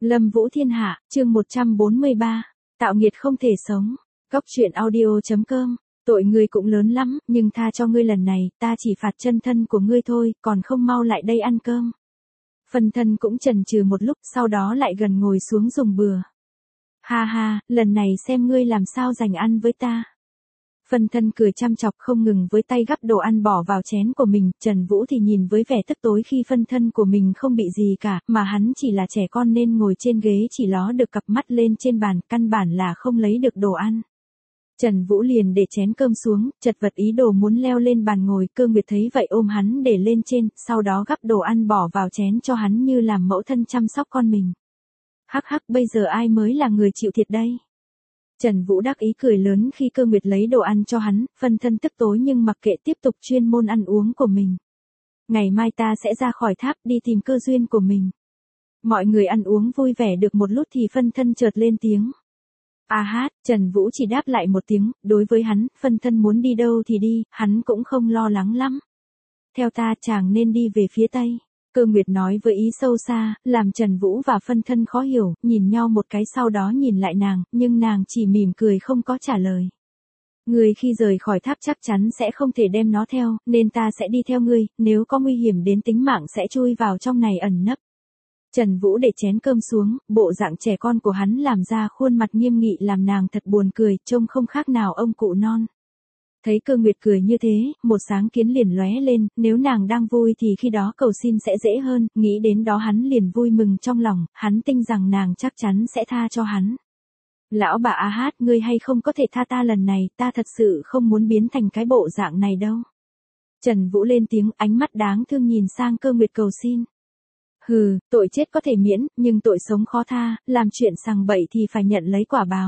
Lâm Vũ Thiên Hạ, chương 143. Tạo nghiệt không thể sống. Góc truyện audio.com. Tội ngươi cũng lớn lắm, nhưng tha cho ngươi lần này, ta chỉ phạt chân thân của ngươi thôi, còn không mau lại đây ăn cơm. Phân thân cũng chần chừ một lúc, sau đó lại gần ngồi xuống dùng bừa. Ha ha, lần này xem ngươi làm sao giành ăn với ta. Phân thân cười chăm chọc không ngừng với tay gắp đồ ăn bỏ vào chén của mình, Trần Vũ thì nhìn với vẻ tức tối khi phân thân của mình không bị gì cả, mà hắn chỉ là trẻ con nên ngồi trên ghế chỉ ló được cặp mắt lên trên bàn, căn bản là không lấy được đồ ăn. Trần Vũ liền để chén cơm xuống, chật vật ý đồ muốn leo lên bàn ngồi, Cơ Nguyệt thấy vậy ôm hắn để lên trên, sau đó gắp đồ ăn bỏ vào chén cho hắn như làm mẫu thân chăm sóc con mình. Hắc hắc, bây giờ ai mới là người chịu thiệt đây? Trần Vũ đắc ý cười lớn khi Cơ Nguyệt lấy đồ ăn cho hắn, phân thân tức tối nhưng mặc kệ tiếp tục chuyên môn ăn uống của mình. Ngày mai ta sẽ ra khỏi tháp đi tìm cơ duyên của mình. Mọi người ăn uống vui vẻ được một lúc thì phân thân chợt lên tiếng. A hát, Trần Vũ chỉ đáp lại một tiếng, đối với hắn, phân thân muốn đi đâu thì đi, hắn cũng không lo lắng lắm. Theo ta chàng nên đi về phía Tây. Cơ Nguyệt nói với ý sâu xa, làm Trần Vũ và phân thân khó hiểu, nhìn nhau một cái sau đó nhìn lại nàng, nhưng nàng chỉ mỉm cười không có trả lời. Ngươi khi rời khỏi tháp chắc chắn sẽ không thể đem nó theo, nên ta sẽ đi theo ngươi, nếu có nguy hiểm đến tính mạng sẽ chui vào trong này ẩn nấp. Trần Vũ để chén cơm xuống, bộ dạng trẻ con của hắn làm ra khuôn mặt nghiêm nghị làm nàng thật buồn cười, trông không khác nào ông cụ non. Thấy Cơ Nguyệt cười như thế, một sáng kiến liền lóe lên, nếu nàng đang vui thì khi đó cầu xin sẽ dễ hơn, nghĩ đến đó hắn liền vui mừng trong lòng, hắn tin rằng nàng chắc chắn sẽ tha cho hắn. Lão bà A Hát, ngươi hay không có thể tha ta lần này, ta thật sự không muốn biến thành cái bộ dạng này đâu. Trần Vũ lên tiếng, ánh mắt đáng thương nhìn sang Cơ Nguyệt cầu xin. Hừ, tội chết có thể miễn, nhưng tội sống khó tha, làm chuyện sằng bậy thì phải nhận lấy quả báo.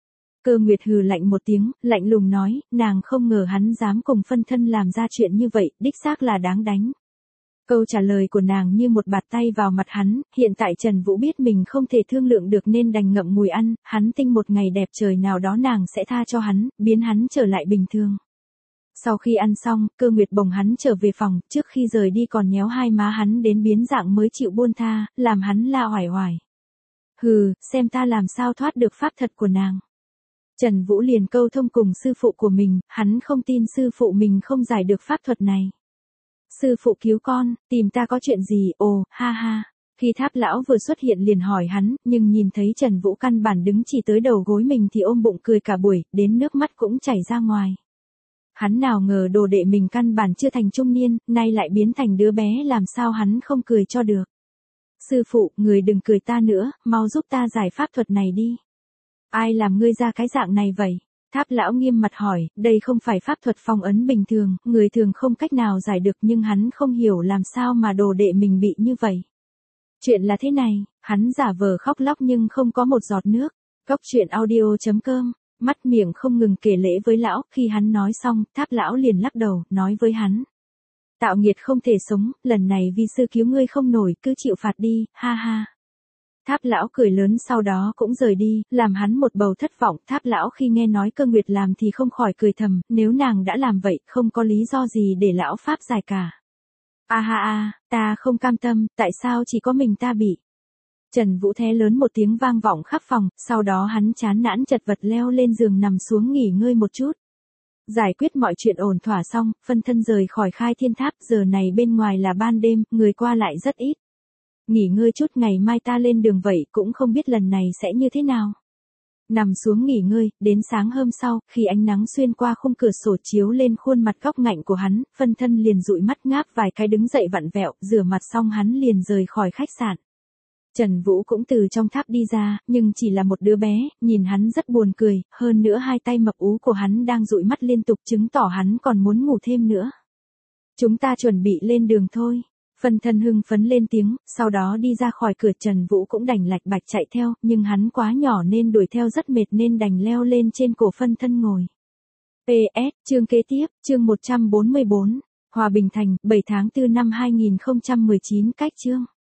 Cơ Nguyệt hừ lạnh một tiếng, lạnh lùng nói, nàng không ngờ hắn dám cùng phân thân làm ra chuyện như vậy, đích xác là đáng đánh. Câu trả lời của nàng như một bạt tay vào mặt hắn, hiện tại Trần Vũ biết mình không thể thương lượng được nên đành ngậm ngùi ăn, hắn tin một ngày đẹp trời nào đó nàng sẽ tha cho hắn, biến hắn trở lại bình thường. Sau khi ăn xong, Cơ Nguyệt bồng hắn trở về phòng, trước khi rời đi còn nhéo hai má hắn đến biến dạng mới chịu buông tha, làm hắn la oải oải. Hừ, xem ta làm sao thoát được pháp thuật của nàng. Trần Vũ liền câu thông cùng sư phụ của mình, hắn không tin sư phụ mình không giải được pháp thuật này. Sư phụ cứu con, tìm ta có chuyện gì, ồ, ha ha. Khi Tháp lão vừa xuất hiện liền hỏi hắn, nhưng nhìn thấy Trần Vũ căn bản đứng chỉ tới đầu gối mình thì ôm bụng cười cả buổi, đến nước mắt cũng chảy ra ngoài. Hắn nào ngờ đồ đệ mình căn bản chưa thành trung niên, nay lại biến thành đứa bé, làm sao hắn không cười cho được. Sư phụ, người đừng cười ta nữa, mau giúp ta giải pháp thuật này đi. Ai làm ngươi ra cái dạng này vậy? Tháp lão nghiêm mặt hỏi, đây không phải pháp thuật phong ấn bình thường, người thường không cách nào giải được, nhưng hắn không hiểu làm sao mà đồ đệ mình bị như vậy. Chuyện là thế này, hắn giả vờ khóc lóc nhưng không có một giọt nước. Góc truyện audio.com. Mắt miệng không ngừng kể lễ với lão, khi hắn nói xong, Tháp lão liền lắc đầu, nói với hắn. Tạo nghiệt không thể sống, lần này vi sư cứu ngươi không nổi, cứ chịu phạt đi, ha ha. Tháp lão cười lớn sau đó cũng rời đi, làm hắn một bầu thất vọng. Tháp lão khi nghe nói Cơ Nguyệt làm thì không khỏi cười thầm, nếu nàng đã làm vậy, không có lý do gì để lão pháp giải cả. A ha a, ta không cam tâm, tại sao chỉ có mình ta bị. Trần Vũ thé lớn một tiếng vang vọng khắp phòng, sau đó hắn chán nản chật vật leo lên giường nằm xuống nghỉ ngơi một chút. Giải quyết mọi chuyện ổn thỏa xong, phân thân rời khỏi Khai Thiên Tháp, giờ này bên ngoài là ban đêm, người qua lại rất ít. Nghỉ ngơi chút, ngày mai ta lên đường vậy, cũng không biết lần này sẽ như thế nào. Nằm xuống nghỉ ngơi, đến sáng hôm sau, khi ánh nắng xuyên qua khung cửa sổ chiếu lên khuôn mặt góc ngạnh của hắn, phân thân liền dụi mắt ngáp vài cái đứng dậy vặn vẹo, rửa mặt xong hắn liền rời khỏi khách sạn. Trần Vũ cũng từ trong tháp đi ra, nhưng chỉ là một đứa bé, nhìn hắn rất buồn cười, hơn nữa hai tay mập ú của hắn đang dụi mắt liên tục chứng tỏ hắn còn muốn ngủ thêm nữa. Chúng ta chuẩn bị lên đường thôi. Phân thân hưng phấn lên tiếng, sau đó đi ra khỏi cửa. Trần Vũ cũng đành lạch bạch chạy theo, nhưng hắn quá nhỏ nên đuổi theo rất mệt nên đành leo lên trên cổ phân thân ngồi. PS, chương kế tiếp, chương 144, Hòa Bình Thành, 7 tháng 4 năm 2019 cách chương.